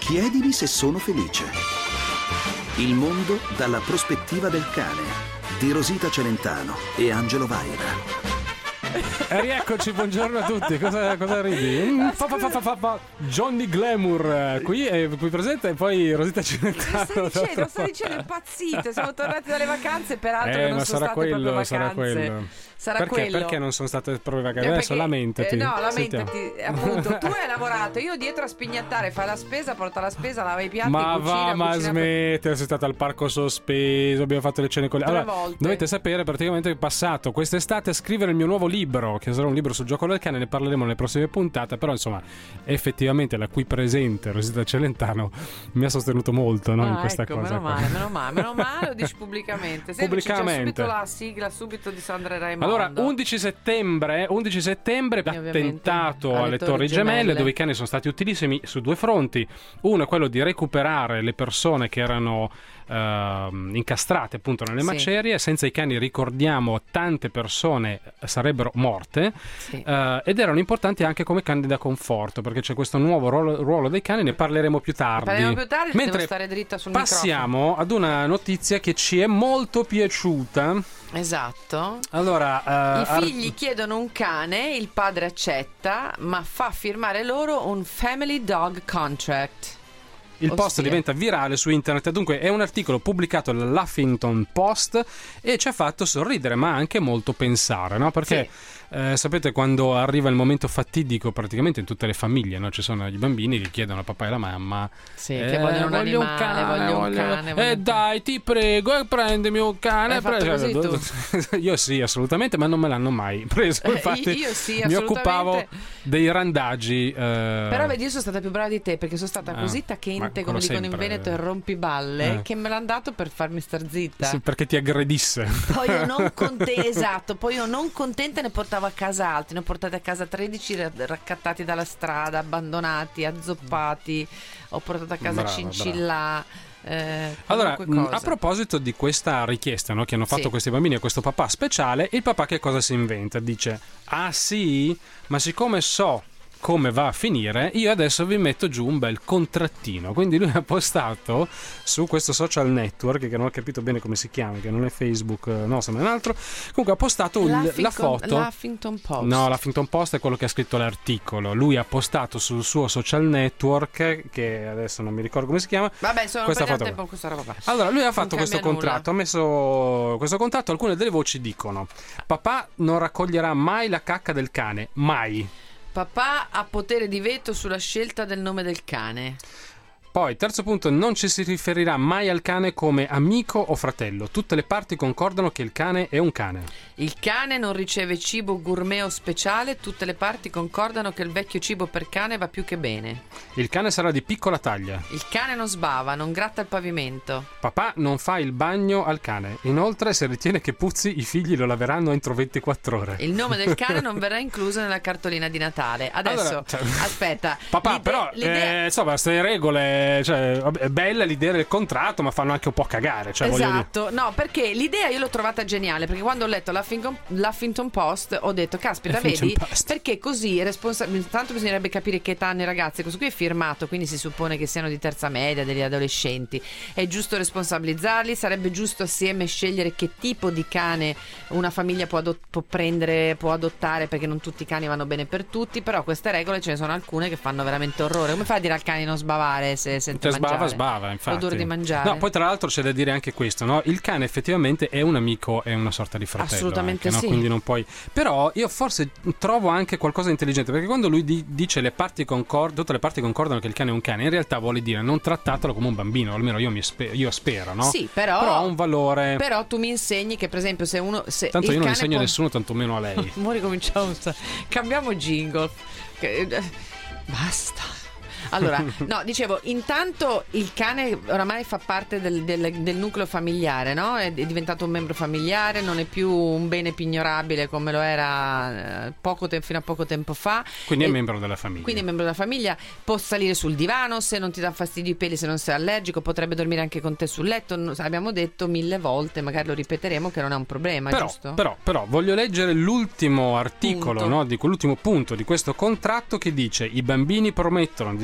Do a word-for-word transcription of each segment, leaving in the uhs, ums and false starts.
Chiedimi se sono felice. Il mondo dalla prospettiva del cane di Rosita Celentano e Angelo Vaira. E rieccoci, buongiorno a tutti. Cosa, cosa ridi? Mm, fa, fa, fa, fa, fa. Johnny Glamour qui, è qui presente, e poi Rosita Celentano. Sto dicendo, sto dicendo impazzito. Siamo tornati dalle vacanze, peraltro eh, non ma sono sarà state quello, proprio sarà vacanze. quello. Sarà perché? quello. Perché non sono state proprio vacanze? Eh, Adesso perché, lamentati. Eh, no, lamentati. Sentiamo. Appunto, tu hai lavorato, io dietro a spignattare, fai la spesa, porta la spesa, lava i piatti, ma cucina, va, ma cucina smette, per... sei stata al parco sospeso, abbiamo fatto le cene con le... Allora, volte. dovete sapere praticamente il passato quest'estate a scrivere il mio nuovo libro, che sarà un libro sul gioco del cane, ne parleremo nelle prossime puntate, però insomma, effettivamente la qui presente Rosita Celentano mi ha sostenuto molto, no, ah, in questa ecco, cosa. Meno male, meno male, meno male, lo dici pubblicamente. Senti, pubblicamente. c'è subito la sigla subito di Sandra e Raimondo. Allora, undici settembre, undici settembre, attentato alle, alle Torri Gemelle, Gemelle, dove i cani sono stati utilissimi su due fronti. Uno è quello di recuperare le persone che erano uh, incastrate appunto nelle sì. macerie. Senza i cani, ricordiamo, tante persone sarebbero morte, sì. uh, ed erano importanti anche come cani da conforto, perché c'è questo nuovo ruolo, ruolo dei cani, ne parleremo più tardi. Parleremo più tardi, mentre devo stare dritta sul passiamo microfono. ad una notizia che ci è molto piaciuta. Esatto. Allora, uh, i figli ar- chiedono un cane, il padre accetta, ma fa firmare loro un family dog contract. Il Ossia. post diventa virale su internet. Dunque è un articolo pubblicato dall'Huffington Post e ci ha fatto sorridere, ma anche molto pensare, no? Perché sì. eh, sapete, quando arriva il momento fatidico, praticamente in tutte le famiglie, no? Ci sono i bambini che chiedono al papà e alla mamma, sì, eh, che vogliono un voglio animale, un cane, voglio un cane, voglio eh un dai, ti prego, eh, prendimi un cane. Hai fatto così tu? Io sì, assolutamente, ma non me l'hanno mai preso. Infatti, eh, io sì, mi occupavo dei randaggi. Eh... Però vedi, io sono stata più brava di te, perché sono stata ah, così tacchente, come dicono sempre, in Veneto, e rompiballe, eh. che me l'hanno dato per farmi star zitta. Sì, perché ti aggredisse. Poi io non contenta, esatto, poi io non contenta ne portavo a casa altri, ne ho portati a casa tredici raccattati dalla strada, abbandonati, azzoppati, ho portato a casa brava, cincilla. Brava. Eh, allora, a proposito di questa richiesta, no, che hanno fatto sì. questi bambini a questo papà speciale, il papà che cosa si inventa? Dice: ah sì, ma siccome so come va a finire, io adesso vi metto giù un bel contrattino. Quindi lui ha postato su questo social network, che non ho capito bene come si chiama, che non è Facebook, no, sembra un altro. Comunque ha postato il, la foto. L'Huffington Post. No, l'Huffington Post è quello che ha scritto l'articolo. Lui ha postato sul suo social network, che adesso non mi ricordo come si chiama. Vabbè, sono questa per foto. tempo questa roba qua. Allora, lui ha fatto questo contratto, nulla. ha messo questo contratto. Alcune delle voci dicono: papà non raccoglierà mai la cacca del cane, mai. Papà ha potere di veto sulla scelta del nome del cane. Poi, terzo punto, non ci si riferirà mai al cane come amico o fratello. Tutte le parti concordano che il cane è un cane. Il cane non riceve cibo gourmet o speciale. Tutte le parti concordano che il vecchio cibo per cane va più che bene. Il cane sarà di piccola taglia. Il cane non sbava, non gratta il pavimento. Papà non fa il bagno al cane. Inoltre, se ritiene che puzzi, i figli lo laveranno entro ventiquattro ore. Il nome del cane non verrà incluso nella cartolina di Natale. Adesso, allora, cioè, aspetta. Papà, però, l'idea... eh, insomma, queste regole... Cioè, è bella l'idea del contratto, ma fanno anche un po' cagare, cioè, esatto, no, perché l'idea io l'ho trovata geniale, perché quando ho letto l'Huffington, l'Huffington Post ho detto caspita, vedi, Post. Perché così responsab- tanto bisognerebbe capire che età hanno i ragazzi. Questo qui è firmato, quindi si suppone che siano di terza media, degli adolescenti, è giusto responsabilizzarli, sarebbe giusto assieme scegliere che tipo di cane una famiglia può, adott- può prendere, può adottare, perché non tutti i cani vanno bene per tutti, però queste regole ce ne sono alcune che fanno veramente orrore. Come fai a dire al cane non sbavare se sente sbava sbava, infatti. L'odore di mangiare. No, poi tra l'altro c'è da dire anche questo, no? Il cane effettivamente è un amico, è una sorta di fratello. Assolutamente anche, sì. No? Quindi non puoi. Però io forse trovo anche qualcosa di intelligente, perché quando lui di- dice le parti concordano, tutte le parti concordano che il cane è un cane, in realtà vuole dire non trattatelo come un bambino, almeno io mi spe- io spero, no? Sì, però però ha un valore. Però tu mi insegni che per esempio se uno se tanto io non insegno può... a nessuno, tantomeno a lei. Mo ricominciamo, cambiamo jingle. Basta. Allora, no, dicevo, intanto il cane oramai fa parte del, del, del nucleo familiare, no? È, è diventato un membro familiare, non è più un bene pignorabile come lo era eh, poco te- fino a poco tempo fa. Quindi e, è membro della famiglia. Quindi è membro della famiglia, può salire sul divano se non ti dà fastidio i peli, se non sei allergico, potrebbe dormire anche con te sul letto. No, abbiamo detto mille volte, magari lo ripeteremo, che non è un problema, però, giusto? Però, però, voglio leggere l'ultimo articolo, no, di quell'ultimo punto di questo contratto che dice: i bambini promettono di non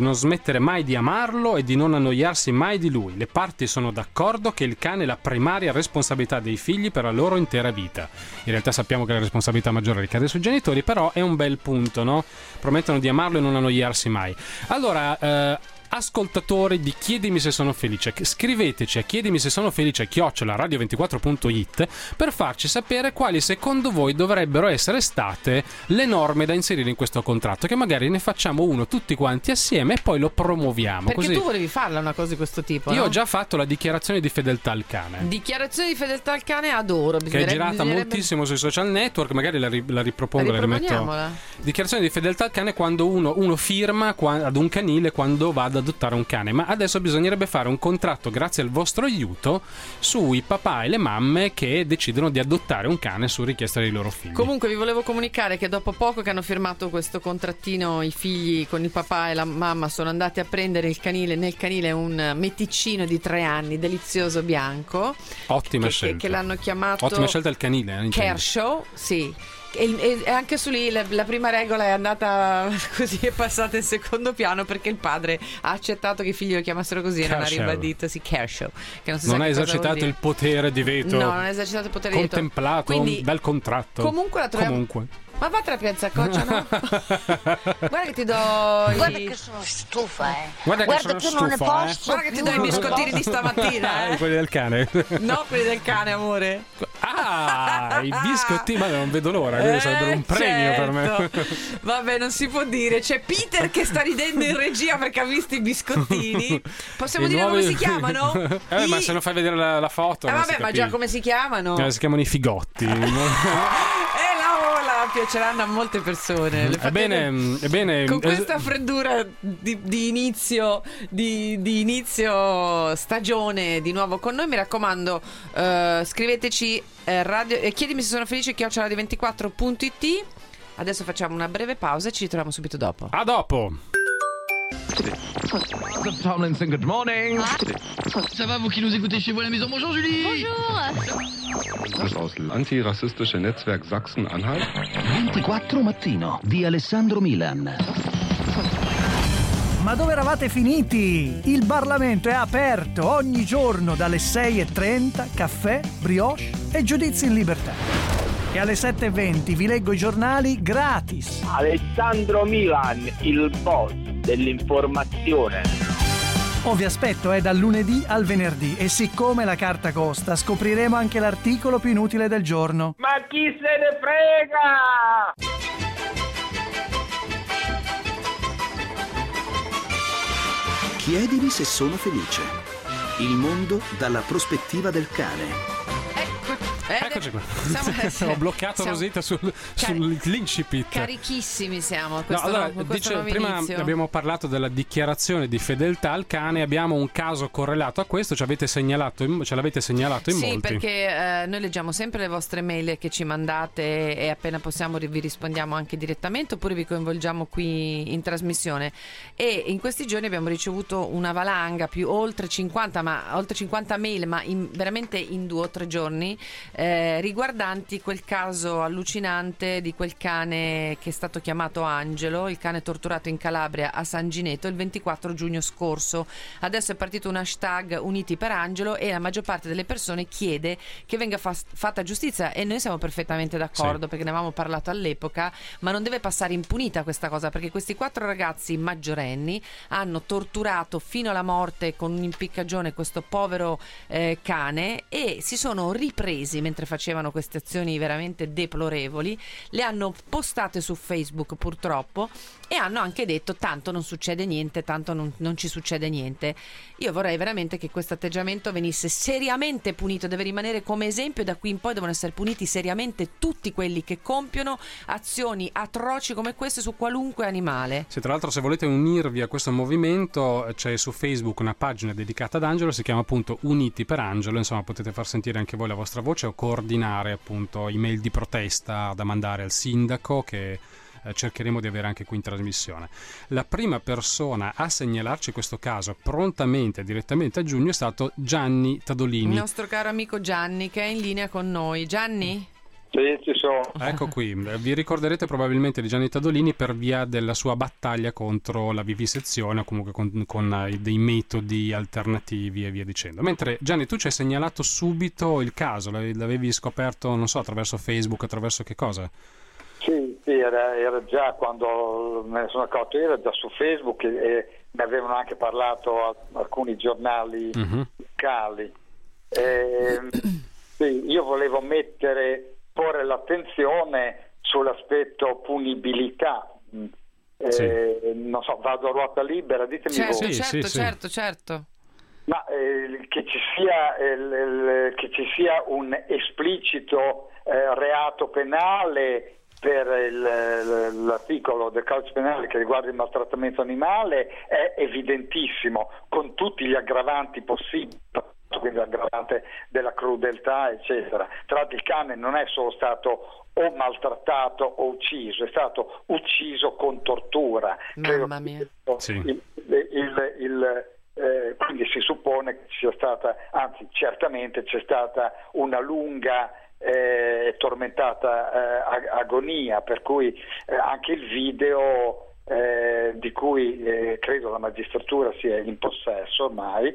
non smettere mai di amarlo e di non annoiarsi mai di lui. Le parti sono d'accordo che il cane è la primaria responsabilità dei figli per la loro intera vita. In realtà sappiamo che la responsabilità maggiore ricade sui genitori, però è un bel punto, no? Promettono di amarlo e non annoiarsi mai. Allora, eh, ascoltatori di Chiedimi se sono felice, scriveteci a chiedimi se sono felice chiocciola radio ventiquattro punto it per farci sapere quali secondo voi dovrebbero essere state le norme da inserire in questo contratto, che magari ne facciamo uno tutti quanti assieme e poi lo promuoviamo. Perché così... tu volevi farla una cosa di questo tipo? Io no? ho già fatto la dichiarazione di fedeltà al cane. Dichiarazione di fedeltà al cane adoro. Che è girata bisognerebbe... moltissimo sui social network, magari la, ri- la ripropongo, la rimetto. Dichiarazione di fedeltà al cane quando uno, uno firma qua, ad un canile quando va ad adottare un cane, ma adesso bisognerebbe fare un contratto, grazie al vostro aiuto, sui papà e le mamme che decidono di adottare un cane su richiesta dei loro figli. Comunque vi volevo comunicare che dopo poco che hanno firmato questo contrattino, i figli con il papà e la mamma sono andati a prendere il canile. Nel canile un meticino di tre anni, delizioso bianco. Ottima che, scelta. Che, che l'hanno chiamato Ottima scelta il canile. Eh, Kershaw, sì. E, e anche su lì la, la prima regola è andata così, è passata in secondo piano perché il padre ha accettato che i figli lo chiamassero così e non ha ribadito sì, Kershaw, che non, si non sa ha esercitato il potere di veto. No, non ha esercitato il potere di veto. Contemplato Quindi, dal contratto. Comunque la troviamo. Comunque. Ma vattene a Piazzacoccia, no? Guarda che ti do i... Guarda che sono stufa, eh. Guarda, Guarda che, che sono non ne stufa, posso eh. Guarda che ti do i biscottini di stamattina, eh. Quelli del cane. No, quelli del cane, amore. Ah, i biscottini, ma non vedo l'ora, quelli eh, sarebbero un premio certo. per me. Vabbè, non si può dire. C'è Peter che sta ridendo in regia perché ha visto i biscottini. Possiamo I dire nuovi... come si chiamano? Eh, I... ma se non fai vedere la, la foto. Eh, non vabbè, si ma già come si chiamano? Eh, si chiamano i figotti. Eh, la ola piaceranno a molte persone. Le Ebbene, ebbene, con questa freddura di, di inizio di, di inizio stagione di nuovo con noi, mi raccomando, uh, scriveteci eh, radio, eh, chiedimi se sono felice chiocciola radio ventiquattro punto it. Adesso facciamo una breve pausa e ci ritroviamo subito dopo. A dopo. Tomlinson, good morning. Ça va, vous qui nous écoutez chez vous à la maison? Bonjour Julie. Das aus antirassistische Netzwerk Sachsen-Anhalt. ventiquattro mattino di Alessandro Milan. Ma dove eravate finiti? Il Parlamento è aperto ogni giorno dalle sei e trenta, caffè, brioche e giudizi in libertà. E alle sette e venti vi leggo i giornali gratis. Alessandro Milan, il boss dell'informazione. Oh, vi aspetto, è dal lunedì al venerdì e siccome la carta costa, scopriremo anche l'articolo più inutile del giorno. Ma chi se ne frega? Chiedimi se sono felice. Il mondo dalla prospettiva del cane. Eccoci qua. Siamo, Ho bloccato siamo Rosita sul, cari- sull'incipit. Carichissimi siamo. Questo, no, allora, no, questo dice, prima inizio. abbiamo parlato della dichiarazione di fedeltà al cane. Abbiamo un caso correlato a questo. Ci avete segnalato in, ce l'avete segnalato in sì, molti. Sì, perché eh, noi leggiamo sempre le vostre mail che ci mandate e appena possiamo vi rispondiamo anche direttamente oppure vi coinvolgiamo qui in trasmissione. E in questi giorni abbiamo ricevuto una valanga più oltre cinquanta, ma oltre cinquanta mail, ma in, veramente in due o tre giorni. Eh, riguardanti quel caso allucinante di quel cane che è stato chiamato Angelo, il cane torturato in Calabria a San Gineto il ventiquattro giugno scorso. Adesso è partito un hashtag Uniti per Angelo e la maggior parte delle persone chiede che venga fa- fatta giustizia e noi siamo perfettamente d'accordo, sì, perché ne avevamo parlato all'epoca, ma non deve passare impunita questa cosa, perché questi quattro ragazzi maggiorenni hanno torturato fino alla morte con un'impiccagione questo povero eh, cane e si sono ripresi mentre facevano queste azioni veramente deplorevoli, le hanno postate su Facebook purtroppo e hanno anche detto tanto non succede niente, tanto non, non ci succede niente. Io vorrei veramente che questo atteggiamento venisse seriamente punito, deve rimanere come esempio, da qui in poi devono essere puniti seriamente tutti quelli che compiono azioni atroci come queste su qualunque animale. Sì, tra l'altro se volete unirvi a questo movimento c'è su Facebook una pagina dedicata ad Angelo, si chiama appunto Uniti per Angelo, insomma potete far sentire anche voi la vostra voce o coordinare appunto email di protesta da mandare al sindaco che eh, cercheremo di avere anche qui in trasmissione. La prima persona a segnalarci questo caso prontamente direttamente a giugno è stato Gianni Tadolini, il nostro caro amico Gianni che è in linea con noi. Gianni? Sì, ci sono. Ecco qui, vi ricorderete probabilmente di Gianni Tadolini per via della sua battaglia contro la vivisezione o comunque con, con dei metodi alternativi e via dicendo. Mentre Gianni, tu ci hai segnalato subito il caso, l'avevi scoperto, non so, attraverso Facebook, attraverso che cosa? Sì, sì era, era già quando me ne sono accorto, era già su Facebook e, e ne avevano anche parlato a, alcuni giornali uh-huh. locali. E, sì, io volevo mettere porre l'attenzione sull'aspetto punibilità. Sì. Eh, non so, vado a ruota libera, ditemi certo, voi. Certo, sì, certo, sì. certo. Ma eh, che ci sia eh, il, che ci sia un esplicito eh, reato penale per il, l'articolo del codice penale che riguarda il maltrattamento animale è evidentissimo, con tutti gli aggravanti possibili, quindi l'aggravante della crudeltà eccetera. Tra l'altro il cane non è solo stato o maltrattato o ucciso, è stato ucciso con tortura. Mamma mia. Sì. Il, il, il, eh, quindi si suppone che ci sia stata, anzi certamente c'è stata una lunga e eh, tormentata eh, agonia, per cui eh, anche il video Eh, di cui eh, credo la magistratura sia in possesso ormai,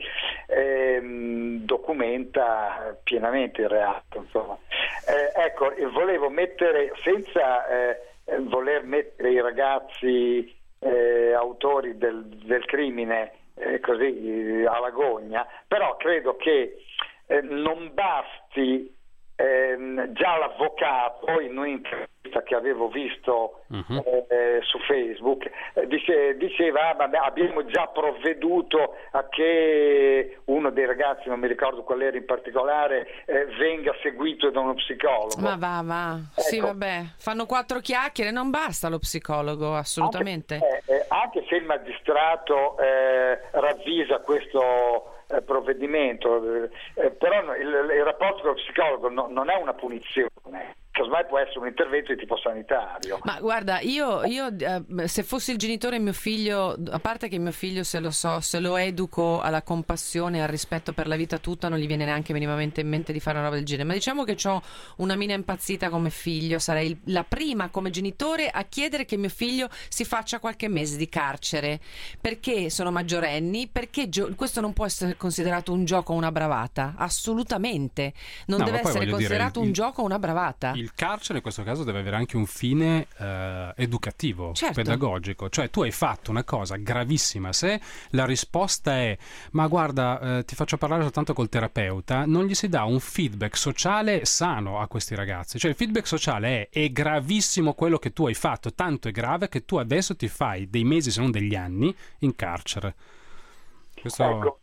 ehm, documenta pienamente il reato. Insomma. Eh, ecco, volevo mettere, senza eh, voler mettere i ragazzi eh, autori del, del crimine eh, così eh, alla gogna, però credo che eh, non basti eh, già l'avvocato in un'intervista che avevo visto uh-huh. eh, su Facebook eh, dice, diceva ah, vabbè, abbiamo già provveduto a che uno dei ragazzi, non mi ricordo qual era in particolare, eh, venga seguito da uno psicologo. Ma va va ecco. Sì, vabbè, fanno quattro chiacchiere, non basta lo psicologo, assolutamente. Anche, eh, anche se il magistrato eh, ravvisa questo eh, provvedimento eh, però il, il rapporto con lo psicologo no, non è una punizione, casomai può essere un intervento di tipo sanitario. Ma guarda, io, io eh, se fossi il genitore mio figlio, a parte che mio figlio se lo so, se lo educo alla compassione e al rispetto per la vita tutta, non gli viene neanche minimamente in mente di fare una roba del genere, ma diciamo che ho una mina impazzita come figlio, sarei la prima come genitore a chiedere che mio figlio si faccia qualche mese di carcere, perché sono maggiorenni, perché gio- questo non può essere considerato un gioco o una bravata, assolutamente non no, deve essere considerato dire, un il, gioco o una bravata. Il carcere in questo caso deve avere anche un fine eh, educativo, certo. pedagogico, cioè tu hai fatto una cosa gravissima, se la risposta è ma guarda eh, ti faccio parlare soltanto col terapeuta, non gli si dà un feedback sociale sano a questi ragazzi, cioè il feedback sociale è è gravissimo quello che tu hai fatto, tanto è grave che tu adesso ti fai dei mesi se non degli anni in carcere. Questo... Ecco,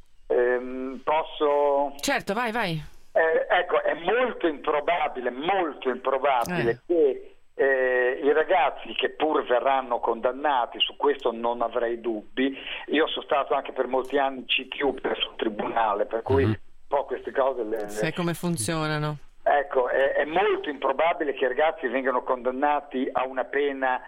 ehm, posso... Certo, vai, vai. Eh, ecco, è molto improbabile, molto improbabile eh. che eh, i ragazzi che pur verranno condannati, su questo non avrei dubbi, io sono stato anche per molti anni C T U sul tribunale, per cui mm-hmm. un po' queste cose... Le, le... Sai come funzionano. Ecco, è, è molto improbabile che i ragazzi vengano condannati a una pena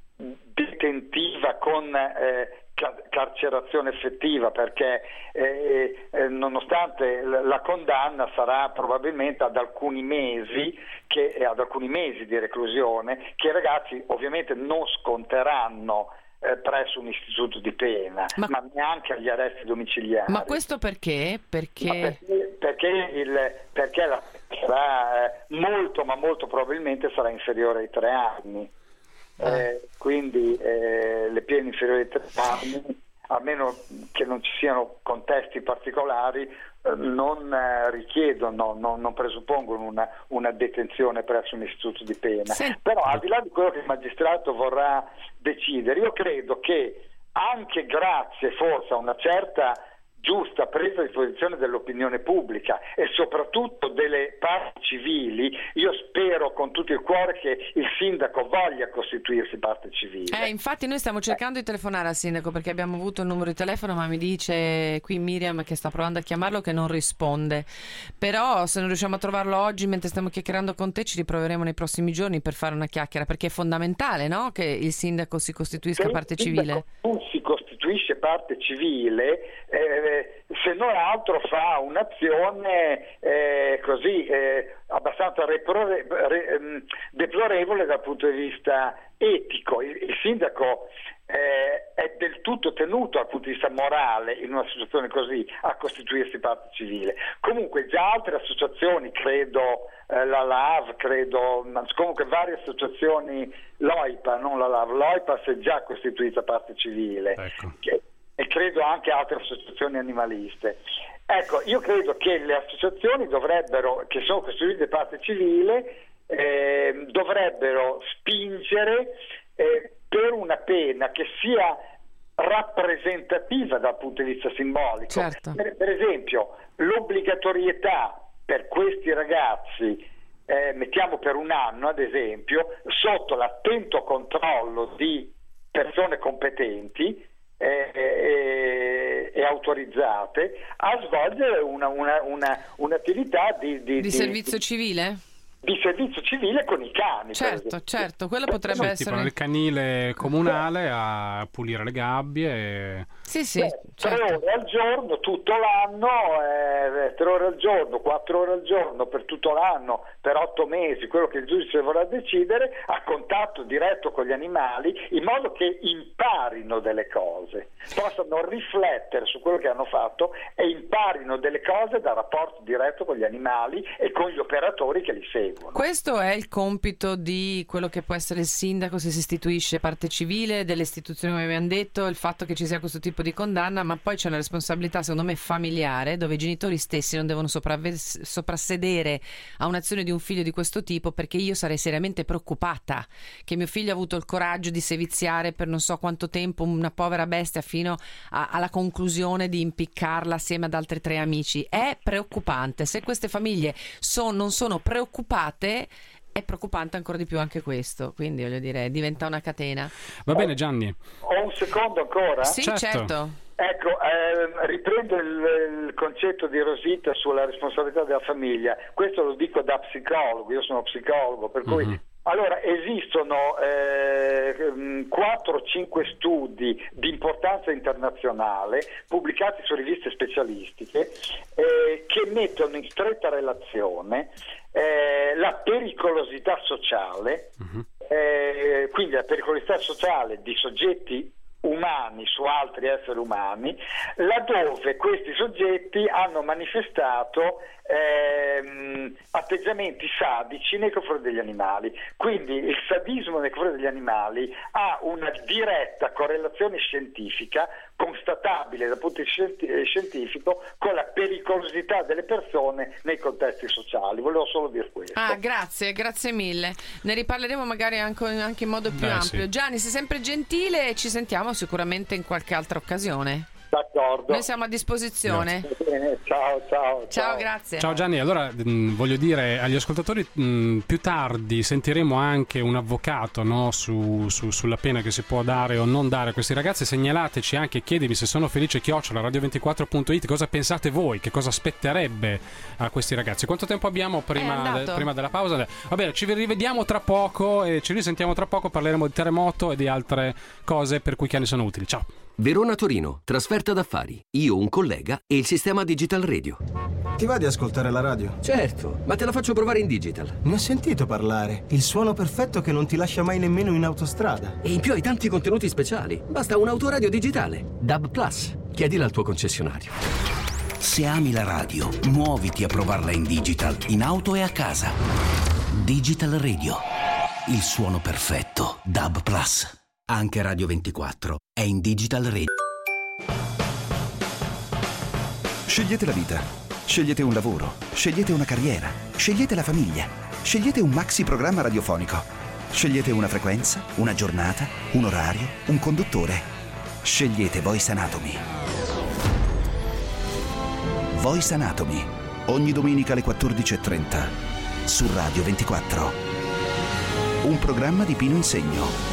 detentiva con... Eh, carcerazione effettiva, perché eh, eh, nonostante la condanna sarà probabilmente ad alcuni mesi che, eh, ad alcuni mesi di reclusione che i ragazzi ovviamente non sconteranno eh, presso un istituto di pena, ma, ma neanche agli arresti domiciliari. Ma questo perché? Perché, ma perché, perché, il, perché la sarà eh, molto ma molto probabilmente sarà inferiore ai tre anni. Eh, quindi eh, le pene inferiori ai tre anni, a meno che non ci siano contesti particolari, eh, non eh, richiedono, non, non presuppongono una, una detenzione presso un istituto di pena. Sì. Però al di là di quello che il magistrato vorrà decidere, io credo che anche grazie forse a una certa giusta presa di posizione dell'opinione pubblica e soprattutto delle parti civili, io spero con tutto il cuore che il sindaco voglia costituirsi parte civile. Eh, infatti noi stiamo cercando eh. di telefonare al sindaco perché abbiamo avuto il numero di telefono, ma mi dice qui Miriam che sta provando a chiamarlo che non risponde, però se non riusciamo a trovarlo oggi mentre stiamo chiacchierando con te ci riproveremo nei prossimi giorni per fare una chiacchiera, perché è fondamentale, no? Che il sindaco si costituisca se parte civile. Si costituisce parte civile, eh, se non altro fa un'azione eh, così eh, abbastanza repro- re- deplorevole dal punto di vista etico. Il, il sindaco eh, è del tutto tenuto dal punto di vista morale in una situazione così a costituirsi parte civile. Comunque già altre associazioni, credo eh, la L A V, credo comunque varie associazioni, l'O I P A, non la L A V, l'O I P A si è già costituita parte civile. Ecco. Che, e credo anche altre associazioni animaliste. Ecco, io credo che le associazioni dovrebbero, che sono costituite parte civile, eh, dovrebbero spingere eh, per una pena che sia rappresentativa dal punto di vista simbolico. Certo. Per, per esempio, l'obbligatorietà per questi ragazzi, eh, mettiamo per un anno ad esempio, sotto l'attento controllo di persone competenti E, e, e autorizzate a svolgere una, una, una, un'attività di, di, di di servizio civile? Di servizio civile con i cani. Certo, certo, quello potrebbe sì, essere tipo nel canile comunale a pulire le gabbie e... Sì, sì, Beh, certo. tre ore al giorno tutto l'anno, eh, tre ore al giorno, quattro ore al giorno per tutto l'anno, per otto mesi, quello che il giudice vorrà decidere, a contatto diretto con gli animali, in modo che imparino delle cose, possano riflettere su quello che hanno fatto e imparino delle cose dal rapporto diretto con gli animali e con gli operatori che li seguono. Questo è il compito di quello che può essere il sindaco se si istituisce parte civile, delle istituzioni come abbiamo detto, il fatto che ci sia questo tipo di condanna, ma poi c'è una responsabilità secondo me familiare, dove i genitori stessi non devono sopravve- soprassedere a un'azione di un figlio di questo tipo, perché io sarei seriamente preoccupata che mio figlio ha avuto il coraggio di seviziare per non so quanto tempo una povera bestia fino a- alla conclusione di impiccarla assieme ad altri tre amici. È preoccupante. Se queste famiglie son- non sono preoccupate, è preoccupante ancora di più anche questo, quindi voglio dire, diventa una catena. Va bene Gianni. Ho un secondo ancora? Sì, certo, certo. Ecco, eh, riprendo il, il concetto di Rosita sulla responsabilità della famiglia. Questo lo dico da psicologo, io sono psicologo, per cui mm-hmm. Allora, esistono eh, quattro o cinque studi di importanza internazionale pubblicati su riviste specialistiche eh, che mettono in stretta relazione eh, la pericolosità sociale, uh-huh. eh, quindi la pericolosità sociale di soggetti umani su altri esseri umani, laddove questi soggetti hanno manifestato ehm, atteggiamenti sadici nei confronti degli animali. Quindi il sadismo nei confronti degli animali ha una diretta correlazione scientifica, constatabile dal punto di vista scientifico, con la pericolosità delle persone nei contesti sociali. Volevo solo dire questo. Ah, grazie, grazie mille. Ne riparleremo magari anche, anche in modo più Beh, ampio. sì. Gianni, sei sempre gentile e ci sentiamo sicuramente in qualche altra occasione. D'accordo. Noi siamo a disposizione. Bene, ciao, ciao, ciao. Ciao, grazie. Ciao Gianni, allora mh, voglio dire agli ascoltatori, mh, più tardi sentiremo anche un avvocato, no, su, su, sulla pena che si può dare o non dare a questi ragazzi. Segnalateci anche, chiedimi se sono felice chiocciola radio ventiquattro punto it, cosa pensate voi, che cosa aspetterebbe a questi ragazzi. Quanto tempo abbiamo prima, de, prima della pausa? Va bene, ci rivediamo tra poco e ci risentiamo tra poco, parleremo di terremoto e di altre cose per cui i cani sono utili. Ciao. Verona-Torino, trasferta d'affari. Io, un collega e il sistema Digital Radio. Ti va di ascoltare la radio? Certo, ma te la faccio provare in digital. Ne ho sentito parlare. Il suono perfetto che non ti lascia mai nemmeno in autostrada. E in più hai tanti contenuti speciali. Basta un autoradio digitale. D A B Plus. Chiedila al tuo concessionario. Se ami la radio, muoviti a provarla in digital, in auto e a casa. Digital Radio. Il suono perfetto. D A B Plus. Anche Radio ventiquattro è in Digital Radio. Scegliete la vita, scegliete un lavoro, scegliete una carriera, scegliete la famiglia, scegliete un maxi programma radiofonico, scegliete una frequenza, una giornata, un orario, un conduttore. Scegliete Voice Anatomy. Voice Anatomy, ogni domenica alle quattordici e trenta su Radio ventiquattro. Un programma di Pino Insegno.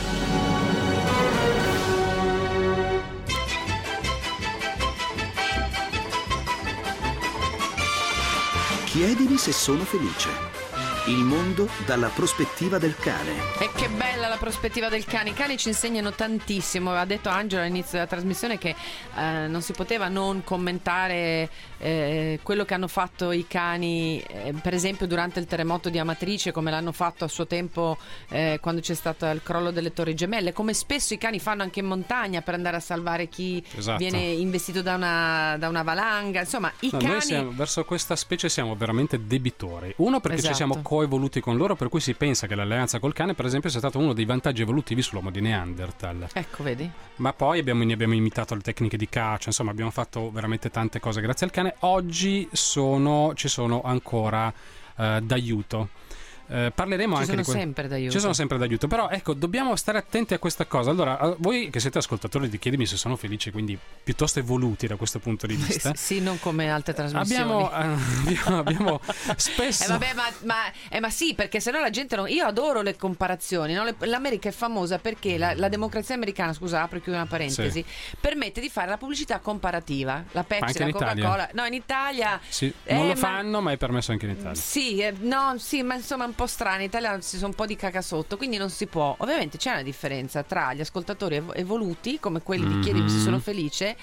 Chiedimi se sono felice. Il mondo dalla prospettiva del cane. E che bella la prospettiva del cane. I cani ci insegnano tantissimo. Ha detto Angelo all'inizio della trasmissione che eh, non si poteva non commentare eh, quello che hanno fatto i cani, eh, per esempio durante il terremoto di Amatrice, come l'hanno fatto a suo tempo eh, quando c'è stato il crollo delle Torri Gemelle, come spesso i cani fanno anche in montagna per andare a salvare chi esatto. viene investito da una, da una valanga. Insomma, i no, cani noi siamo, verso questa specie siamo veramente debitori. Uno, perché esatto. ci siamo coevoluti con loro, per cui si pensa che l'alleanza col cane, per esempio, sia stato uno dei vantaggi evolutivi sull'uomo di Neanderthal. Ecco, vedi? Ma poi abbiamo, ne abbiamo imitato le tecniche di caccia, insomma abbiamo fatto veramente tante cose grazie al cane. Oggi sono, ci sono ancora uh, d'aiuto. Eh, parleremo ci anche sono di que- sempre d'aiuto. Ci sono sempre d'aiuto, però ecco, dobbiamo stare attenti a questa cosa. Allora, voi che siete ascoltatori di Chiedimi se sono felice, quindi piuttosto evoluti da questo punto di vista. Sì, non come altre trasmissioni. Abbiamo, abbiamo, abbiamo spesso eh vabbè, ma, ma, eh, ma sì, perché sennò la gente non... Io adoro le comparazioni, no? Le, l'America è famosa perché la, la democrazia americana, scusa, apro e chiudo una parentesi, sì. permette di fare la pubblicità comparativa. La Pepsi, la Coca-Cola. Italia. No, in Italia sì, eh, non lo ma... fanno, ma è permesso anche in Italia. Sì, eh, no, sì, ma insomma è un po' strano. In Italia ci sono un po' di caca sotto, quindi non si può. Ovviamente c'è una differenza tra gli ascoltatori ev- evoluti, come quelli mm-hmm. di Chiedimi se sono felice,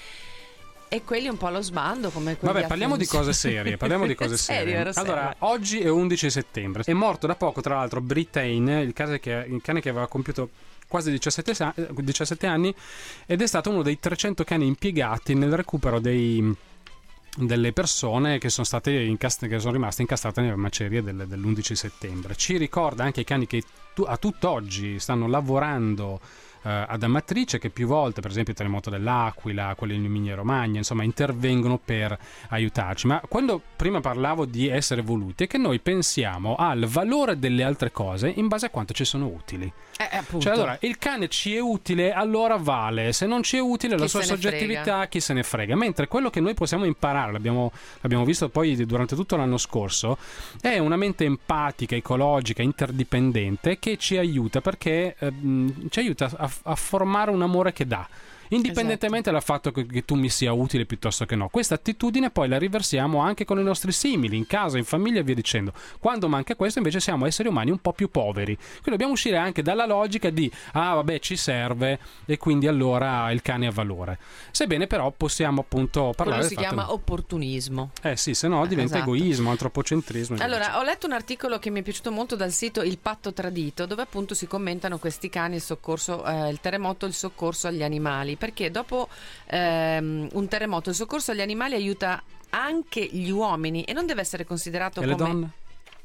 e quelli un po' allo sbando, come quelli. Vabbè, parliamo di cose serie. Parliamo di cose serie. Serio, allora, serio. oggi è undici settembre. È morto da poco, tra l'altro, Brittain, il, caso che, il cane che aveva compiuto quasi diciassette anni, ed è stato uno dei trecento cani impiegati nel recupero dei delle persone che sono state incast- che sono rimaste incastrate nelle macerie del, dell'undici settembre. Ci ricorda anche i cani che tu- a tutt'oggi stanno lavorando Uh, ad Amatrice, che più volte, per esempio il terremoto dell'Aquila, quelli in Emilia Romagna, insomma intervengono per aiutarci. Ma quando prima parlavo di essere evoluti, è che noi pensiamo al valore delle altre cose in base a quanto ci sono utili. Eh, appunto. Cioè, allora, il cane ci è utile, allora vale. Se non ci è utile, chi la sua soggettività, frega. chi se ne frega. Mentre quello che noi possiamo imparare, l'abbiamo, l'abbiamo visto poi durante tutto l'anno scorso, è una mente empatica, ecologica, interdipendente, che ci aiuta, perché ehm, ci aiuta a a formare un amore che dà, indipendentemente esatto. dal fatto che, che tu mi sia utile piuttosto che no. Questa attitudine poi la riversiamo anche con i nostri simili, in casa, in famiglia e via dicendo. Quando manca questo, invece, siamo esseri umani un po' più poveri. Quindi dobbiamo uscire anche dalla logica di ah vabbè, ci serve e quindi allora il cane ha valore. Sebbene però possiamo appunto parlare. Quello si del fatto chiama opportunismo. Eh sì, se no diventa esatto. egoismo, antropocentrismo. Allora, ho letto un articolo che mi è piaciuto molto dal sito Il Patto Tradito, dove appunto si commentano questi cani, il soccorso, eh, il terremoto, il soccorso agli animali. Perché dopo ehm, un terremoto il soccorso agli animali aiuta anche gli uomini e non deve essere considerato e come... le donne?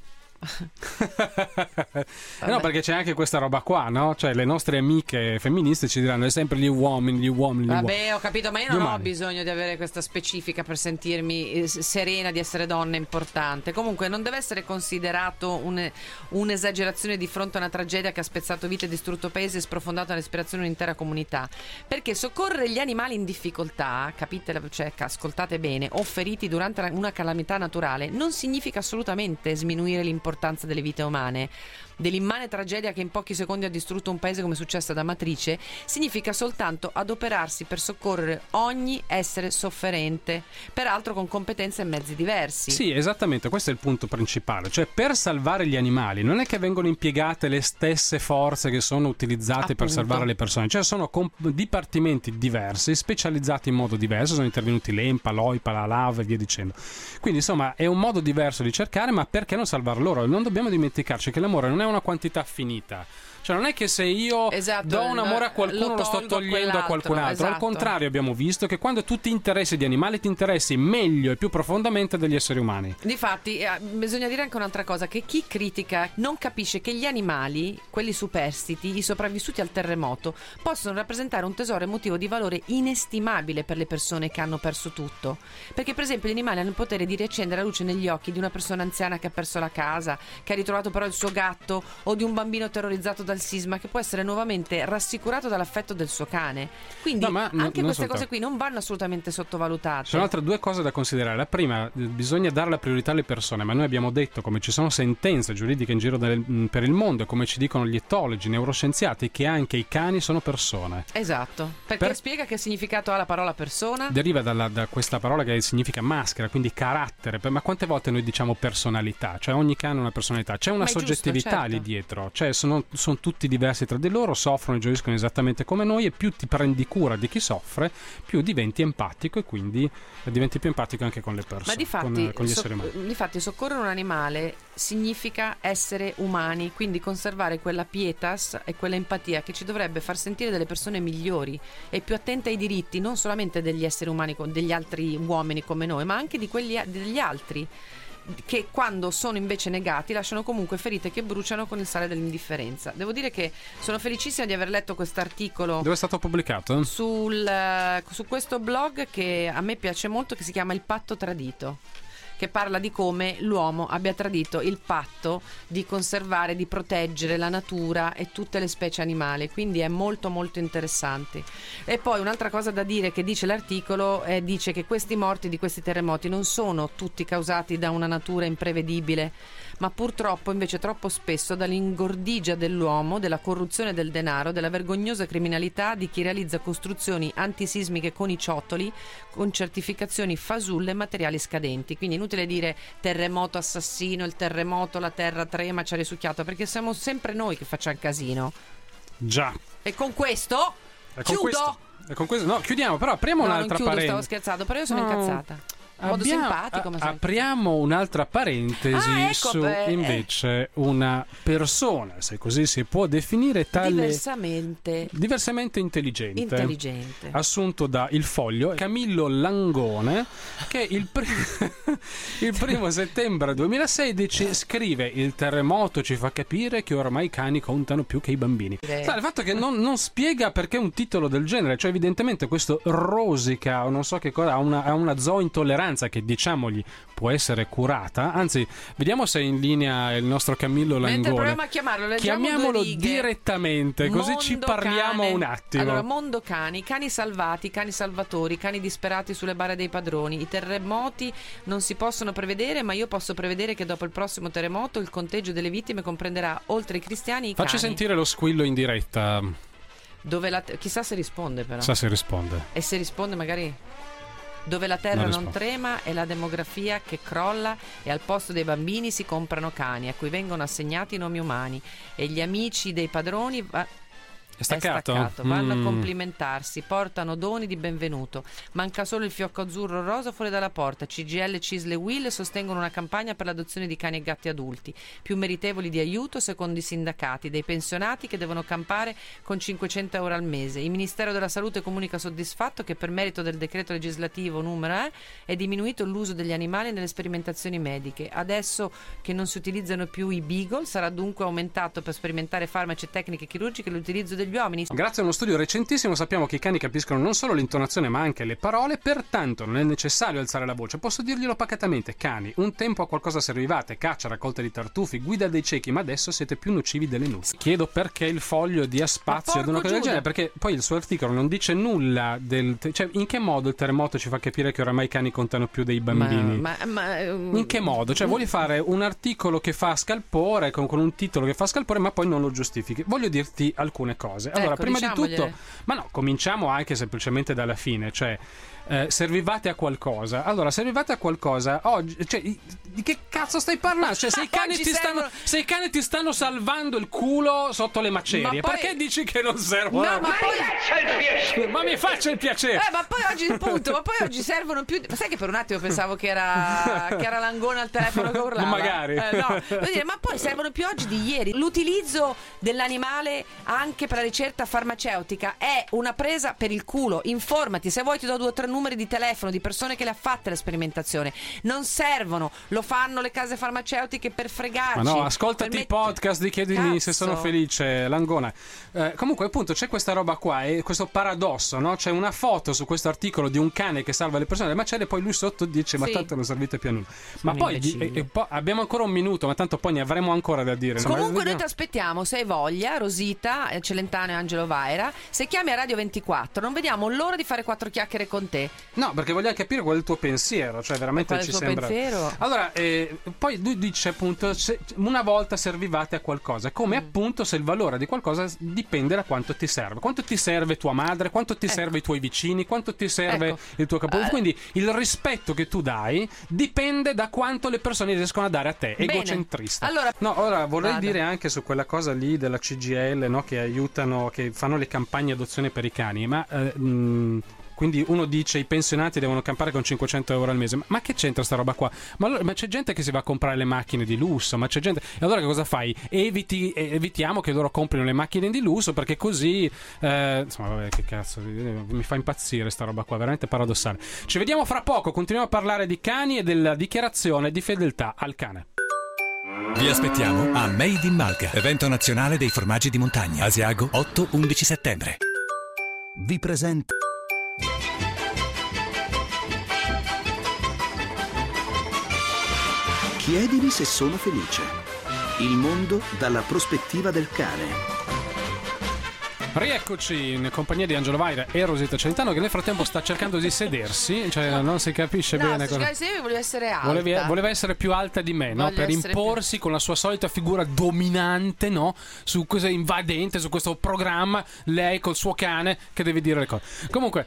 eh no, perché c'è anche questa roba qua, no? Cioè le nostre amiche femministe ci diranno è sempre gli uomini, gli uomini, gli Vabbè, uomini. ho capito, ma io non ho bisogno di avere questa specifica per sentirmi serena di essere donna importante. Comunque non deve essere considerato un, un'esagerazione di fronte a una tragedia che ha spezzato vite, distrutto paesi e sprofondato l'aspirazione di un'intera comunità. Perché soccorrere gli animali in difficoltà, capite, cioè ascoltate bene, o feriti durante una calamità naturale, non significa assolutamente sminuire l'importanza delle vite umane. Dell'immane tragedia che in pochi secondi ha distrutto un paese come è successo ad Amatrice, significa soltanto adoperarsi per soccorrere ogni essere sofferente, peraltro con competenze e mezzi diversi. Sì, esattamente, questo è il punto principale. Cioè, per salvare gli animali non è che vengono impiegate le stesse forze che sono utilizzate Appunto. per salvare le persone, cioè sono comp- dipartimenti diversi, specializzati in modo diverso, sono intervenuti l'EMPA, l'OIPA, la LAV e via dicendo. Quindi insomma è un modo diverso di cercare, ma perché non salvare loro? Non dobbiamo dimenticarci che l'amore non è una quantità finita. Cioè non è che se io esatto, do un amore a qualcuno lo, lo sto togliendo a qualcun altro. Esatto. Al contrario, abbiamo visto che quando tu ti interessi di animali ti interessi meglio e più profondamente degli esseri umani. Difatti eh, bisogna dire anche un'altra cosa, che chi critica non capisce che gli animali, quelli superstiti, i sopravvissuti al terremoto, possono rappresentare un tesoro emotivo di valore inestimabile per le persone che hanno perso tutto. Perché per esempio gli animali hanno il potere di riaccendere la luce negli occhi di una persona anziana che ha perso la casa, che ha ritrovato però il suo gatto, o di un bambino terrorizzato dal dal sisma che può essere nuovamente rassicurato dall'affetto del suo cane. Quindi no, ma anche n- queste soltanto. cose qui non vanno assolutamente sottovalutate. Ci sono altre due cose da considerare. La prima, bisogna dare la priorità alle persone, ma noi abbiamo detto, come ci sono sentenze giuridiche in giro del, per il mondo, e come ci dicono gli etologi, i neuroscienziati, che anche i cani sono persone. Esatto, perché per... spiega che significato ha la parola persona? Deriva dalla, da questa parola che significa maschera, quindi carattere. Ma quante volte noi diciamo personalità? Cioè ogni cane ha una personalità, c'è una Ma soggettività giusto, certo. lì dietro, cioè sono, sono tutti diversi tra di loro, soffrono e gioiscono esattamente come noi, e più ti prendi cura di chi soffre, più diventi empatico, e quindi diventi più empatico anche con le persone, Ma difatti, con, con gli so- esseri umani. difatti soccorrere un animale significa essere umani, quindi conservare quella pietas e quella empatia che ci dovrebbe far sentire delle persone migliori e più attente ai diritti non solamente degli esseri umani, degli altri uomini come noi, ma anche di quelli degli altri, che quando sono invece negati lasciano comunque ferite che bruciano con il sale dell'indifferenza. Devo dire che sono felicissima di aver letto quest'articolo. Dove è stato pubblicato? Sul, su questo blog che a me piace molto, che si chiama Il patto tradito, che parla di come l'uomo abbia tradito il patto di conservare, di proteggere la natura e tutte le specie animali, quindi è molto molto interessante. E poi un'altra cosa da dire che dice l'articolo è dice che questi morti di questi terremoti non sono tutti causati da una natura imprevedibile, ma purtroppo invece troppo spesso dall'ingordigia dell'uomo, della corruzione del denaro, della vergognosa criminalità di chi realizza costruzioni antisismiche con i ciottoli, con certificazioni fasulle e materiali scadenti. Quindi inutile dire terremoto assassino, il terremoto, la terra trema, ci ha risucchiato, perché siamo sempre noi che facciamo casino. Già. E con questo e con chiudo. Questo, e con questo, no, chiudiamo, però apriamo no, un'altra non chiudo, parentesi. stavo scherzando, però io sono no. incazzata. In modo Abbiamo, simpatico, ma a, apriamo un'altra parentesi ah, ecco, su beh, invece eh. una persona, se così si può definire, tale diversamente diversamente intelligente, intelligente. assunto da Il Foglio, Camillo Langone, che il, pr- il primo settembre duemilasedici scrive: il terremoto ci fa capire che ormai i cani contano più che i bambini. Sai, il fatto che non, non spiega perché un titolo del genere, cioè evidentemente questo rosica o non so che cosa, ha una, ha una zoointolleranza che, diciamogli, può essere curata. Anzi, vediamo se è in linea il nostro Camillo Langone. Mentre proviamo a chiamarlo, chiamiamolo direttamente, così Mondo ci parliamo cane. un attimo. Allora, mondo cani, cani salvati, cani salvatori, cani disperati sulle bare dei padroni. I terremoti non si possono prevedere, ma io posso prevedere che dopo il prossimo terremoto il conteggio delle vittime comprenderà, oltre i cristiani, i Facci cani. sentire lo squillo in diretta. Dove la te- chissà se risponde, però. Chissà se risponde. E se risponde magari... Dove la terra non, non trema è la demografia che crolla, e al posto dei bambini si comprano cani a cui vengono assegnati nomi umani, e gli amici dei padroni va- è staccato, è staccato. Vanno mm. a complimentarsi, portano doni di benvenuto, manca solo il fiocco azzurro rosa fuori dalla porta. C G I L, Cisle e Will sostengono una campagna per l'adozione di cani e gatti adulti più meritevoli di aiuto, secondo i sindacati, dei pensionati che devono campare con cinquecento euro al mese. Il Ministero della Salute comunica soddisfatto che per merito del decreto legislativo numero eh, è diminuito l'uso degli animali nelle sperimentazioni mediche. Adesso che non si utilizzano più i beagle, sarà dunque aumentato per sperimentare farmaci e tecniche chirurgiche l'utilizzo degli uomini. Grazie a uno studio recentissimo sappiamo che i cani capiscono non solo l'intonazione ma anche le parole, pertanto non è necessario alzare la voce. Posso dirglielo pacatamente: cani, un tempo a qualcosa servivate, caccia, raccolta di tartufi, guida dei ciechi, ma adesso siete più nocivi delle nutre. Chiedo perché Il Foglio dia spazio ad una cosa del genere, perché poi il suo articolo non dice nulla del te- cioè in che modo il terremoto ci fa capire che oramai i cani contano più dei bambini. Ma, ma, ma, in che modo? Cioè vuoi fare un articolo che fa scalpore con, con un titolo che fa scalpore ma poi non lo giustifichi. Voglio dirti alcune cose. Allora, ecco, prima di tutto, diciamogliele. ma no, cominciamo anche semplicemente dalla fine, cioè eh, servivate a qualcosa. Allora, servivate a qualcosa oggi, cioè di che cazzo stai parlando? Cioè, se i cani ti servono... stanno se i cani ti stanno salvando il culo sotto le macerie, poi... perché dici che non servono? No, ma poi ma mi faccia il piacere. Eh, ma poi oggi punto, ma poi oggi servono più. Ma sai che per un attimo pensavo che era che era Langone al telefono che urlava. Magari. Eh, no, voglio dire, ma poi servono più oggi di ieri. L'utilizzo dell'animale anche per la ricerca farmaceutica è una presa per il culo. Informati, se vuoi ti do due o tre numeri di telefono di persone che le ha fatte la sperimentazione. Non servono, lo fanno le case farmaceutiche per fregarci. Ma no, ascoltati i met... podcast di Chiedimi Cazzo. Se sono felice, Langona. Eh, comunque appunto c'è questa roba qua e questo paradosso, no? C'è una foto su questo articolo di un cane che salva le persone dalle macerie e poi lui sotto dice sì. ma tanto non servite più a nulla. Ma sono poi di, e, e, poi abbiamo ancora un minuto, ma tanto poi ne avremo ancora da dire. Comunque noi ti aspettiamo, se hai voglia, Rosita, Celentano e Angelo Vaira, se chiami a Radio ventiquattro non vediamo l'ora di fare quattro chiacchiere con te. No, perché vogliamo capire qual è il tuo pensiero, cioè veramente qual è ci il tuo sembra pensiero? Allora, eh, poi lui dice appunto se una volta servivate a qualcosa, come mm. appunto se il valore di qualcosa dipende da quanto ti serve. Quanto ti serve tua madre, quanto ti ecco. serve i tuoi vicini, quanto ti serve ecco. il tuo capo. Uh, Quindi il rispetto che tu dai dipende da quanto le persone riescono a dare a te. Bene. Egocentrista. Allora, no, ora vorrei vada. dire anche su quella cosa lì della C G I L, no, che aiutano, che fanno le campagne adozione per i cani, ma eh, mh, quindi uno dice i pensionati devono campare con cinquecento euro al mese, ma, ma che c'entra sta roba qua? Ma, allora, ma c'è gente che si va a comprare le macchine di lusso, ma c'è gente, e allora che cosa fai? Eviti, evitiamo che loro comprino le macchine di lusso, perché così eh, insomma vabbè, che cazzo, mi fa impazzire sta roba qua, veramente paradossale. Ci vediamo fra poco, continuiamo a parlare di cani e della dichiarazione di fedeltà al cane. Vi aspettiamo a Made in Malga, evento nazionale dei formaggi di montagna, Asiago otto undici settembre. Vi presento Chiedimi se sono felice. Il mondo dalla prospettiva del cane. Rieccoci in compagnia di Angelo Vaira e Rosita Celentano, che nel frattempo sta cercando di sedersi, cioè no. non si capisce no, bene cosa. Se voleva essere alta. Voleva, voleva essere più alta di me, no? Per imporsi più... con la sua solita figura dominante, no? Su questo invadente, su questo programma, lei col suo cane che deve dire le cose. Comunque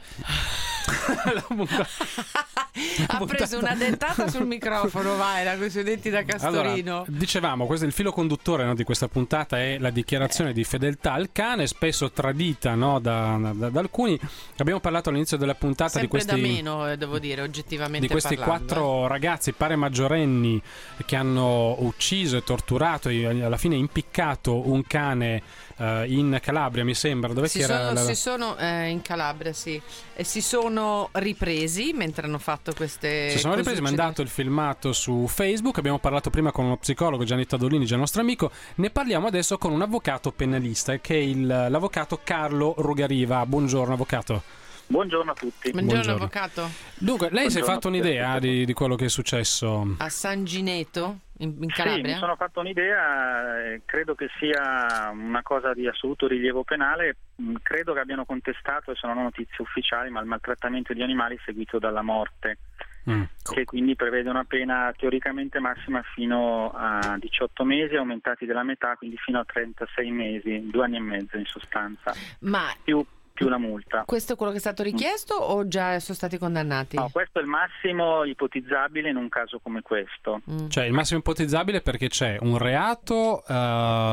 ha preso una dentata sul microfono, Vaira, con i suoi denti da castorino. Allora, dicevamo, questo è il filo conduttore, no, di questa puntata, è la dichiarazione eh. di fedeltà al cane, spesso tradita, no, da, da, da alcuni. Abbiamo parlato all'inizio della puntata sempre di questi da meno, devo dire, oggettivamente di questi parlando, quattro eh. ragazzi pare maggiorenni che hanno ucciso e torturato e alla fine impiccato un cane uh, in Calabria, mi sembra. Dove si che sono, era la... si sono eh, in Calabria, sì, e si sono ripresi mentre hanno fatto queste si sono ripresi, mandato il filmato su Facebook. Abbiamo parlato prima con uno psicologo, Gianni Tadolini, già nostro amico. Ne parliamo adesso con un avvocato penalista che è il, l'avvocato Carlo Rugariva. Buongiorno avvocato. Buongiorno a tutti. Buongiorno, Buongiorno. avvocato. Dunque, lei Buongiorno, si è fatto un'idea di, di quello che è successo a San Gineto in, in Calabria? Sì, mi sono fatto un'idea, credo che sia una cosa di assoluto rilievo penale. Credo che abbiano contestato, e sono notizie ufficiali, ma il maltrattamento di animali seguito dalla morte, mm. che quindi prevede una pena teoricamente massima fino a diciotto mesi, aumentati della metà, quindi fino a trentasei mesi, due anni e mezzo in sostanza. Ma più più la multa. Questo è quello che è stato richiesto mm. o già sono stati condannati? No, questo è il massimo ipotizzabile in un caso come questo. Mm. Cioè il massimo ipotizzabile perché c'è un reato, uh,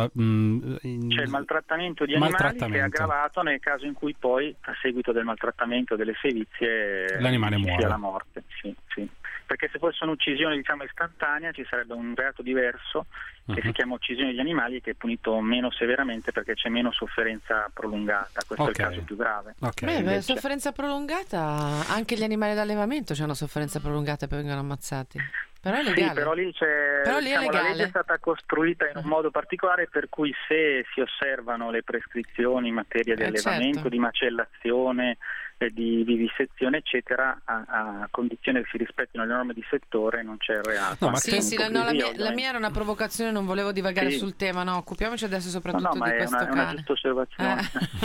in... c'è il maltrattamento di animali maltrattamento. Che è aggravato nel caso in cui poi a seguito del maltrattamento delle sevizie l'animale muore. Sia la morte. Sì, sì. Perché se fosse un'uccisione diciamo istantanea ci sarebbe un reato diverso che uh-huh. si chiama uccisione degli animali, che è punito meno severamente perché c'è meno sofferenza prolungata. Questo okay. è il caso più grave. Okay. Beh, Invece... sofferenza prolungata, anche gli animali d'allevamento hanno sofferenza prolungata e poi vengono ammazzati. Però è legale. Sì, però lì, c'è, però lì diciamo, è la legge è stata costruita in un modo particolare per cui se si osservano le prescrizioni in materia di eh, allevamento, certo. di macellazione, di vivisezione eccetera, a, a condizione che si rispettino le norme di settore non c'è il reato. No, ma sì, sì, la, no, la, mia, la mia era una provocazione, non volevo divagare sì. sul tema, no, occupiamoci adesso soprattutto no, no, di questo una, cane. È una giusta osservazione.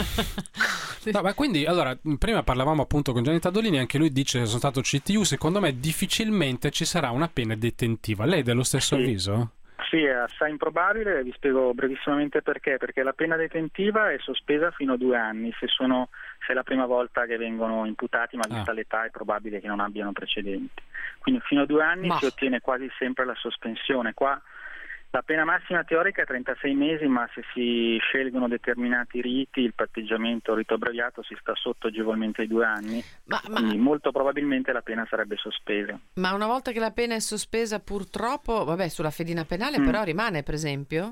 Eh. No, ma quindi allora prima parlavamo appunto con Gianni Tadolini, anche lui dice che sono stato C T U, secondo me difficilmente ci sarà una pena detentiva. Lei è dello stesso sì. avviso? Sì, è assai improbabile, vi spiego brevissimamente perché, perché la pena detentiva è sospesa fino a due anni se sono se è la prima volta che vengono imputati, ma vista ah. l'età è probabile che non abbiano precedenti. Quindi fino a due anni ma. si ottiene quasi sempre la sospensione. Qua la pena massima teorica è trentasei mesi, ma se si scelgono determinati riti, il patteggiamento o rito abbreviato, si sta sotto agevolmente ai due anni, ma, ma... quindi molto probabilmente la pena sarebbe sospesa. Ma una volta che la pena è sospesa, purtroppo, vabbè, sulla fedina penale mm. però rimane, per esempio?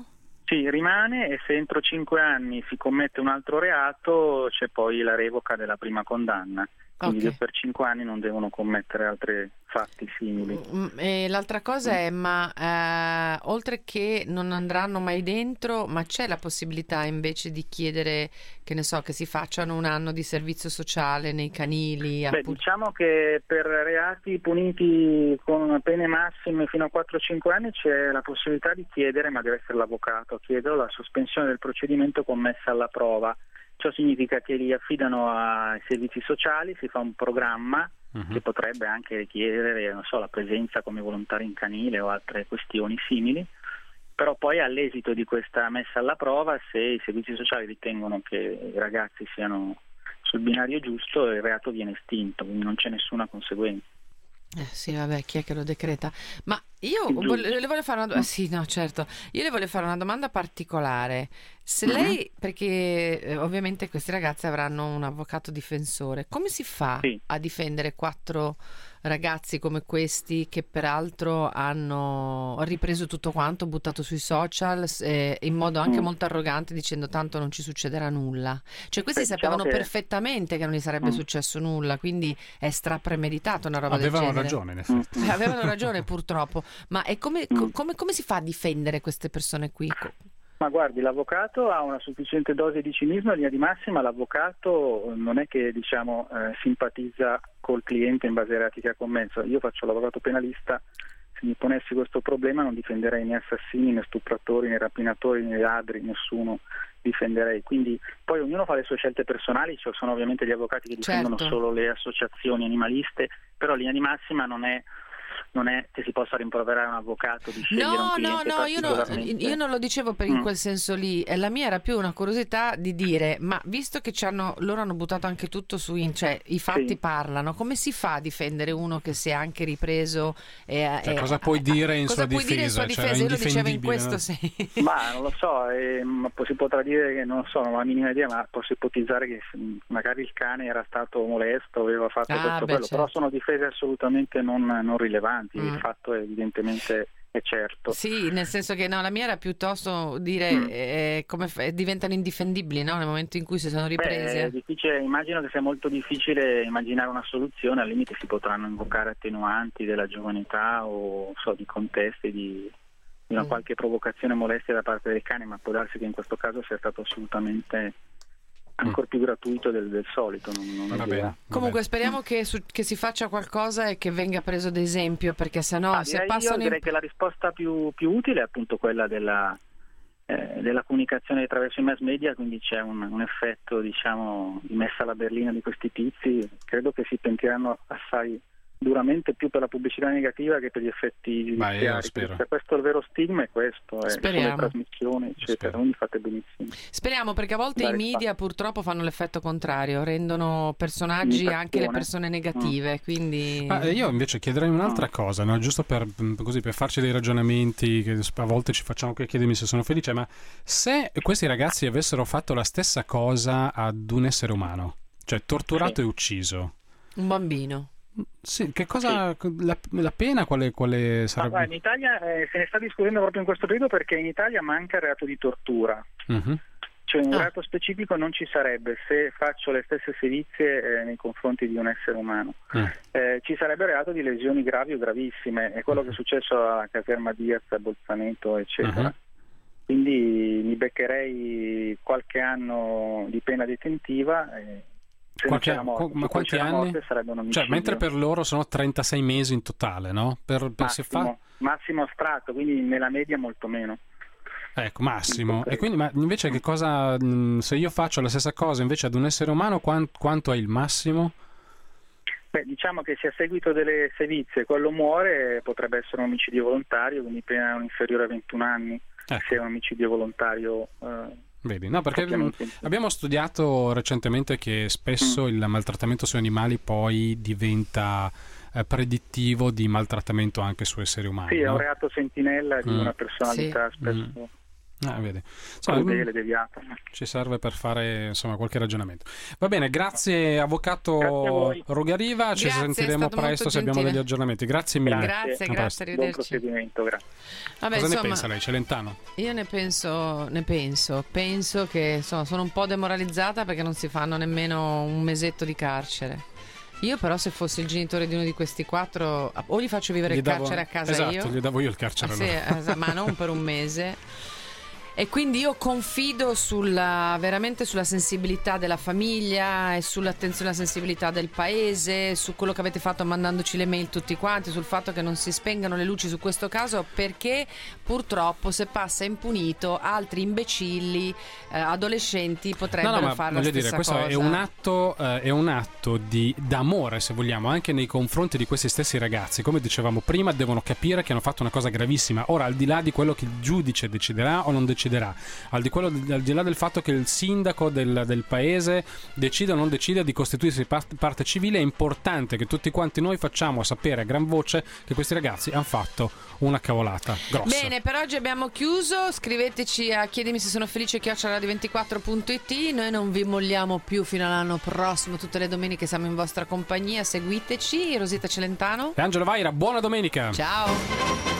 Sì, rimane, e se entro cinque anni si commette un altro reato c'è poi la revoca della prima condanna. Quindi okay. per cinque anni non devono commettere altri fatti simili. E l'altra cosa è, ma eh, oltre che non andranno mai dentro, ma c'è la possibilità invece di chiedere, che ne so, che si facciano un anno di servizio sociale nei canili? Beh, appunto. Diciamo che per reati puniti con pene massime fino a quattro cinque anni c'è la possibilità di chiedere, ma deve essere l'avvocato a chiederlo, la sospensione del procedimento commessa alla prova. Ciò significa che li affidano ai servizi sociali, si fa un programma uh-huh. che potrebbe anche richiedere, non so, la presenza come volontari in canile o altre questioni simili, però poi all'esito di questa messa alla prova, se i servizi sociali ritengono che i ragazzi siano sul binario giusto, il reato viene estinto, quindi non c'è nessuna conseguenza. Eh sì, vabbè, chi è che lo decreta? Ma io vole- le voglio fare una domanda. Sì, no, certo. Io le voglio fare una domanda particolare. Se uh-huh. lei, perché eh, ovviamente questi ragazzi avranno un avvocato difensore, come si fa sì. a difendere quattro ragazzi come questi, che peraltro hanno ripreso tutto quanto, buttato sui social eh, in modo anche mm. molto arrogante, dicendo tanto non ci succederà nulla? Cioè questi Beh, sapevano diciamo che... perfettamente che non gli sarebbe mm. successo nulla, quindi è strapremeditato una roba avevano del genere. Avevano ragione, in effetti. Mm. Avevano ragione purtroppo. Ma è come, mm. co- come, come si fa a difendere queste persone qui? Ma guardi, l'avvocato ha una sufficiente dose di cinismo, in linea di massima l'avvocato non è che diciamo eh, simpatizza col cliente in base ai reati che ha commesso. Io faccio l'avvocato penalista, se mi ponessi questo problema non difenderei né assassini, né stupratori, né rapinatori, né ladri, nessuno difenderei. Quindi poi ognuno fa le sue scelte personali, ci sono ovviamente gli avvocati che difendono certo. solo le associazioni animaliste, però in linea di massima non è non è che si possa rimproverare un avvocato di scegliere no, un cliente no, no, io, no, io non lo dicevo per in quel senso lì. La mia era più una curiosità di dire, ma visto che ci hanno, loro hanno buttato anche tutto su in, cioè i fatti sì. parlano, come si fa a difendere uno che si è anche ripreso? E, cioè, e, cosa puoi dire in cosa sua puoi difesa? Dire in sua difesa? Cioè, io lo dicevo in questo no? sì. Ma non lo so, eh, si potrà dire che non so, non ho la minima idea, ma posso ipotizzare che magari il cane era stato molesto, aveva fatto ah, questo beh, quello, certo. però sono difese assolutamente non, non rilevanti, mm. il fatto è evidentemente è certo. Sì, nel senso che no, la mia era piuttosto dire mm. eh, come f- diventano indifendibili, no? Nel momento in cui si sono ripresi. Beh, è difficile, immagino che sia molto difficile immaginare una soluzione, al limite si potranno invocare attenuanti della giovane età o so, di contesti di, di una mm. qualche provocazione molestia da parte del cane, ma può darsi che in questo caso sia stato assolutamente ancora più gratuito del, del solito. Non, non va bene, va Comunque bene. speriamo che, su, che si faccia qualcosa e che venga preso ad esempio, perché sennò ah, se direi passano io direi in... che la risposta più, più utile è appunto quella della, eh, della comunicazione attraverso i mass media, quindi c'è un, un effetto diciamo di messa alla berlina di questi tizi. Credo che si pentiranno assai duramente più per la pubblicità negativa che per gli effetti giudiziari. Cioè, questo è il vero stigma, è questo, è le trasmissioni, eccetera. Spero. Quindi fate benissimo. Speriamo, perché a volte Dai, i media fa. purtroppo fanno l'effetto contrario, rendono personaggi anche le persone negative. Mm. Quindi ah, io invece chiederei un'altra mm. cosa, no? Giusto per così per farci dei ragionamenti che a volte ci facciamo, che chiedermi se sono felice, ma se questi ragazzi avessero fatto la stessa cosa ad un essere umano, cioè torturato sì. e ucciso, un bambino. Sì, che cosa sì. la, la pena quale, quale sarebbe? Ah, in Italia eh, se ne sta discutendo proprio in questo periodo, perché in Italia manca il reato di tortura. Uh-huh. Cioè un ah. reato specifico non ci sarebbe se faccio le stesse sevizie eh, nei confronti di un essere umano. Uh. Eh, ci sarebbe il reato di lesioni gravi o gravissime, è quello uh-huh. che è successo a Caserma Diaz, a Bolzaneto, eccetera. Uh-huh. Quindi mi beccherei qualche anno di pena detentiva. Eh, Qualche, morte, ma quanti anni? Cioè, mentre per loro sono trentasei mesi in totale, no? Per, per massimo, si fa... massimo astratto, quindi nella media molto meno. Ecco, massimo. E quindi, ma invece che cosa, se io faccio la stessa cosa invece ad un essere umano, quant, quanto è il massimo? Beh, diciamo che se a seguito delle sevizie quello muore, potrebbe essere un omicidio volontario, quindi pena non inferiore a ventuno anni, ecco. Se è un omicidio volontario... Eh, Vedi, no, perché abbiamo studiato recentemente che spesso mm. il maltrattamento su animali poi diventa eh, predittivo di maltrattamento anche su esseri umani. Sì, è no? un reato sentinella di mm. una personalità sì. spesso. Mm. Ah, vedi. Crudele, deviato. Ci serve per fare insomma qualche ragionamento. Va bene, grazie avvocato grazie Rugariva, ci Grazie, sentiremo presto se abbiamo degli aggiornamenti. Grazie mille. Grazie, grazie, arrivederci. Buon proseguimento, grazie. Vabbè, Cosa insomma, ne pensa lei, Celentano? Io ne penso, ne penso, penso che insomma, sono un po' demoralizzata perché non si fanno nemmeno un mesetto di carcere. Io però se fossi il genitore di uno di questi quattro o gli faccio vivere Gli il davo- carcere a casa esatto, io. gli davo io il carcere. Ah, sì, allora. es- ma non per un mese. E quindi io confido sulla, veramente sulla sensibilità della famiglia e sull'attenzione alla sensibilità del paese, su quello che avete fatto mandandoci le mail tutti quanti, sul fatto che non si spengano le luci su questo caso, perché purtroppo se passa impunito altri imbecilli eh, adolescenti potrebbero No, no, ma fare la voglio stessa dire, questo cosa. è un atto, eh, è un atto di d'amore, se vogliamo, anche nei confronti di questi stessi ragazzi. Come dicevamo prima, devono capire che hanno fatto una cosa gravissima. Ora, al di là di quello che il giudice deciderà o non deciderà, al di, quello, al di là del fatto che il sindaco del, del paese decida o non decida di costituirsi parte, parte civile, è importante che tutti quanti noi facciamo sapere a gran voce che questi ragazzi hanno fatto una cavolata grossa. Bene, per oggi abbiamo chiuso. Scriveteci a chiedimi se sono felice chiocciola radio ventiquattro punto it. Noi non vi molliamo più fino all'anno prossimo, tutte le domeniche siamo in vostra compagnia, seguiteci. Rosita Celentano e Angelo Vaira, buona domenica. Ciao.